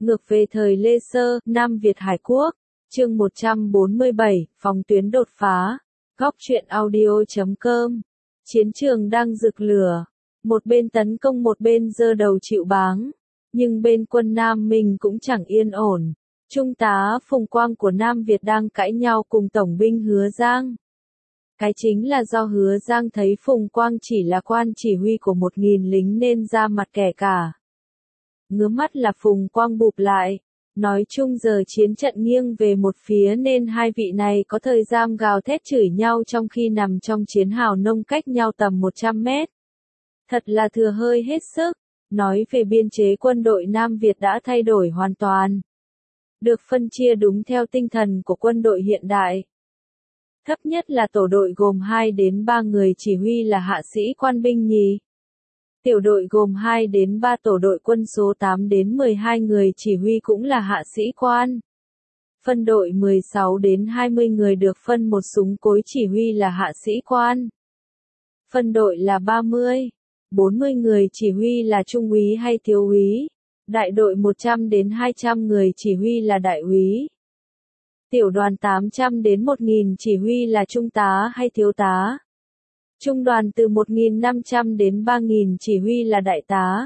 Ngược về thời Lê Sơ, Nam Việt Hải Quốc, chương 147, phòng tuyến đột phá, góc truyện audio.com. Chiến trường đang rực lửa, một bên tấn công một bên giơ đầu chịu báng, nhưng bên quân Nam Minh cũng chẳng yên ổn. Trung tá Phùng Quang của Nam Việt đang cãi nhau cùng Tổng binh Hứa Giang. Cái chính là do Hứa Giang thấy Phùng Quang chỉ là quan chỉ huy của 1.000 lính nên ra mặt kẻ cả. Ngứa mắt là Phùng Quang bụp lại, nói chung giờ chiến trận nghiêng về một phía nên hai vị này có thời gian gào thét chửi nhau trong khi nằm trong chiến hào nông cách nhau tầm 100 mét. Thật là thừa hơi hết sức, nói về biên chế quân đội Nam Việt đã thay đổi hoàn toàn. Được phân chia đúng theo tinh thần của quân đội hiện đại. Thấp nhất là tổ đội gồm 2 đến 3 người chỉ huy là hạ sĩ quan binh nhì. Tiểu đội gồm 2 đến 3 tổ đội quân số 8 đến 12 người chỉ huy cũng là hạ sĩ quan. Phân đội 16 đến 20 người được phân một súng cối chỉ huy là hạ sĩ quan. Phân đội là 30, 40 người chỉ huy là trung úy hay thiếu úy. Đại đội 100 đến 200 người chỉ huy là đại úy. Tiểu đoàn 800 đến 1.000 chỉ huy là trung tá hay thiếu tá. Trung đoàn từ 1.500 đến 3.000 chỉ huy là đại tá.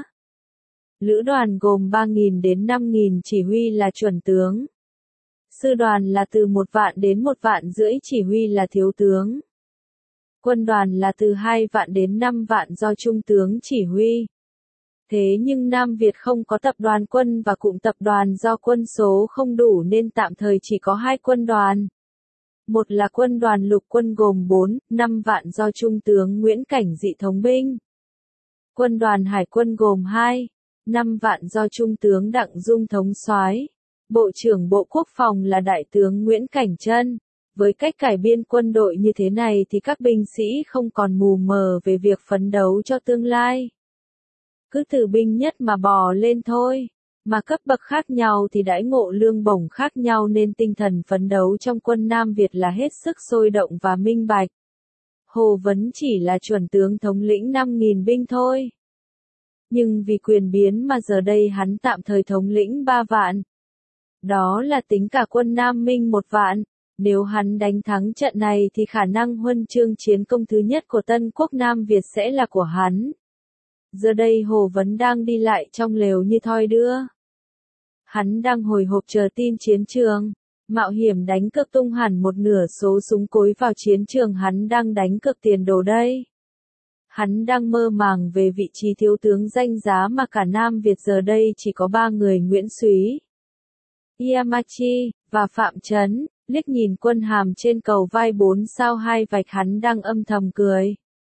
Lữ đoàn gồm 3.000 đến 5.000 chỉ huy là chuẩn tướng. Sư đoàn là từ 1 vạn đến 1 vạn rưỡi chỉ huy là thiếu tướng. Quân đoàn là từ 2 vạn đến 5 vạn do trung tướng chỉ huy. Thế nhưng Nam Việt không có tập đoàn quân và cụm tập đoàn do quân số không đủ nên tạm thời chỉ có 2 quân đoàn. Một là quân đoàn lục quân gồm 4, 5 vạn do Trung tướng Nguyễn Cảnh Dị thống binh. Quân đoàn hải quân gồm 2, 5 vạn do Trung tướng Đặng Dung thống soái. Bộ trưởng Bộ Quốc phòng là Đại tướng Nguyễn Cảnh Trân. Với cách cải biên quân đội như thế này thì các binh sĩ không còn mù mờ về việc phấn đấu cho tương lai. Cứ từ binh nhất mà bò lên thôi. Mà cấp bậc khác nhau thì đãi ngộ lương bổng khác nhau nên tinh thần phấn đấu trong quân Nam Việt là hết sức sôi động và minh bạch. Hồ Vấn chỉ là chuẩn tướng thống lĩnh 5.000 binh thôi. Nhưng vì quyền biến mà giờ đây hắn tạm thời thống lĩnh 3 vạn. Đó là tính cả quân Nam Minh 1 vạn. Nếu hắn đánh thắng trận này thì khả năng huân chương chiến công thứ nhất của Tân Quốc Nam Việt sẽ là của hắn. Giờ đây Hồ Vấn đang đi lại trong lều như thoi đưa. Hắn đang hồi hộp chờ tin chiến trường, mạo hiểm đánh cược tung hẳn một nửa số súng cối vào chiến trường hắn đang đánh cược tiền đồ đây. Hắn đang mơ màng về vị trí thiếu tướng danh giá mà cả Nam Việt giờ đây chỉ có 3 người Nguyễn Súy, Yamachi, và Phạm Trấn, liếc nhìn quân hàm trên cầu vai 4 sao 2 vạch hắn đang âm thầm cười.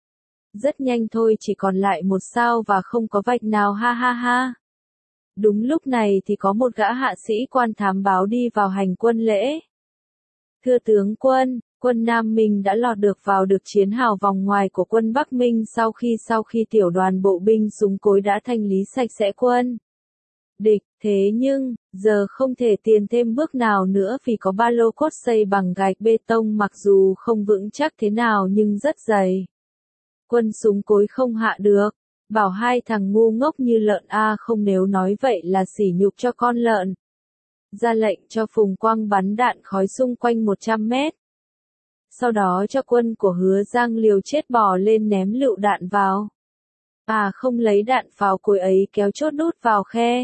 Rất nhanh thôi chỉ còn lại 1 sao và không có vạch nào ha ha ha. Đúng lúc này thì có một gã hạ sĩ quan thám báo đi vào hành quân lễ. Thưa tướng quân, quân Nam Minh đã lọt được vào được chiến hào vòng ngoài của quân Bắc Minh sau khi tiểu đoàn bộ binh súng cối đã thanh lý sạch sẽ quân địch. Thế nhưng, giờ không thể tiến thêm bước nào nữa vì có ba lô cốt xây bằng gạch bê tông mặc dù không vững chắc thế nào nhưng rất dày. Quân súng cối không hạ được. Bảo 2 thằng ngu ngốc như lợn không nếu nói vậy là sỉ nhục cho con lợn. Ra lệnh cho Phùng Quang bắn đạn khói xung quanh 100 mét. Sau đó cho quân của Hứa Giang liều chết bò lên ném lựu đạn vào. Không lấy đạn pháo cối ấy kéo chốt đút vào khe.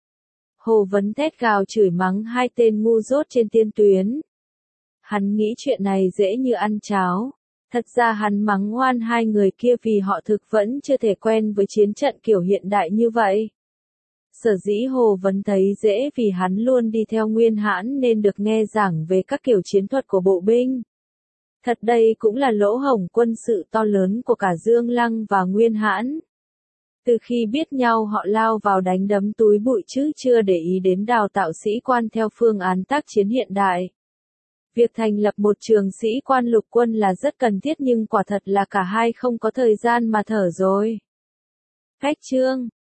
Hồ Vấn thét gào chửi mắng 2 tên ngu dốt trên tiên tuyến. Hắn nghĩ chuyện này dễ như ăn cháo. Thật ra hắn mắng oan 2 người kia vì họ thực vẫn chưa thể quen với chiến trận kiểu hiện đại như vậy. Sở dĩ Hồ Vấn thấy dễ vì hắn luôn đi theo Nguyên Hãn nên được nghe giảng về các kiểu chiến thuật của bộ binh. Thật đây cũng là lỗ hổng quân sự to lớn của cả Dương Lăng và Nguyên Hãn. Từ khi biết nhau họ lao vào đánh đấm túi bụi chứ chưa để ý đến đào tạo sĩ quan theo phương án tác chiến hiện đại. Việc thành lập một trường sĩ quan lục quân là rất cần thiết nhưng quả thật là cả hai không có thời gian mà thở rồi. Cách chương